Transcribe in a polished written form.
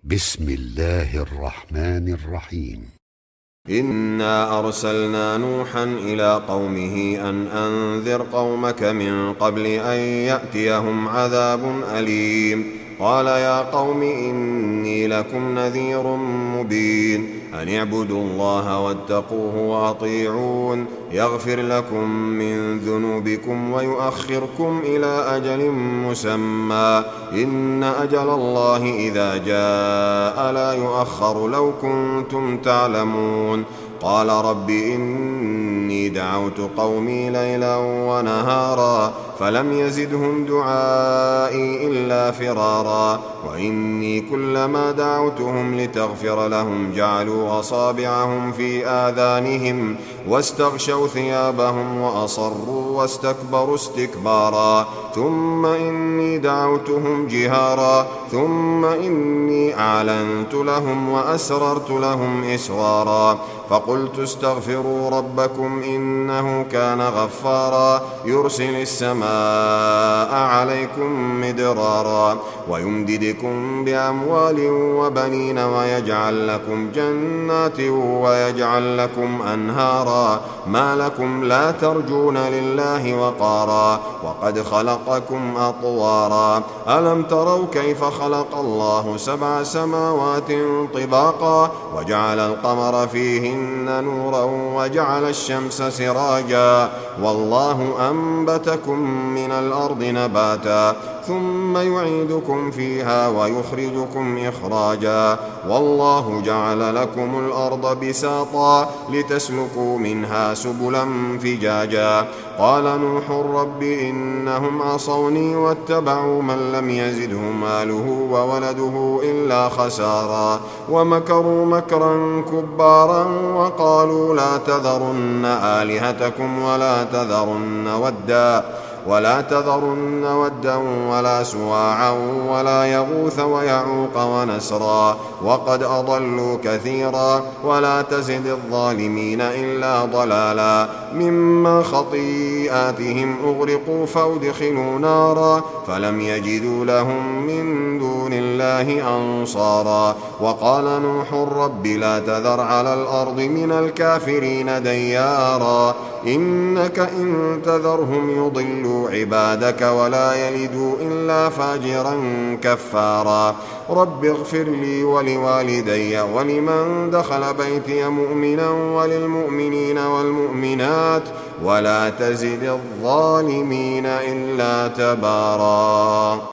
بسم الله الرحمن الرحيم. إنا أرسلنا نوحا إلى قومه أن أنذر قومك من قبل أن يأتيهم عذاب أليم. قال يا قوم إني لكم نذير مبين أن اعبدوا الله واتقوه وأطيعون يغفر لكم من ذنوبكم ويؤخركم إلى أجل مسمى إن أجل الله إذا جاء لا يؤخر لو كنتم تعلمون. قال رب إني دعوت قومي ليلا ونهارا فلم يزدهم دعائي إلا فرارا وإني كلما دعوتهم لتغفر لهم جعلوا أصابعهم في آذانهم واستغشوا ثيابهم وأصروا واستكبروا استكبارا ثم إني دعوتهم جهارا ثم إني أعلنت لهم وأسررت لهم إسرارا فقلت استغفروا ربكم إنه كان غفارا يرسل السماء عليكم مدرارا ويمددكم بأموال وبنين ويجعل لكم جنات ويجعل لكم أنهارا ما لكم لا ترجون لله وقارا وقد خلقكم أطوارا ألم تروا كيف خلق الله 7 سماوات طباقا وجعل القمر فيهن نورا وجعل الشمس سراجا والله أنبتكم من الأرض نباتا ثم يعيدكم فيها ويخرجكم إخراجا والله جعل لكم الأرض بساطا لتسلكوا منها سبلا فجاجا. قال نوح رب إنهم عصوني واتبعوا من لم يزده ماله وولده إلا خسارا ومكروا مكرا كبارا وقالوا لا تذرن آلهتكم ولا تذرن ودا ولا سواعا ولا يغوث ويعوق ونسرا وقد أضلوا كثيرا ولا تزد الظالمين إلا ضلالا مما خطيئاتهم أغرقوا فأدخلوا نارا فلم يجدوا لهم من دون الله أنصارا. وقال نوح رب لا تذر على الأرض من الكافرين ديارا إنك إن تذرهم يضلوا عبادك ولا يلدوا إلا فاجرا كفارا. رب اغفر لي ولوالدي ولمن دخل بيتي مؤمنا وللمؤمنين والمؤمنات ولا تزد الظالمين إلا تبارا.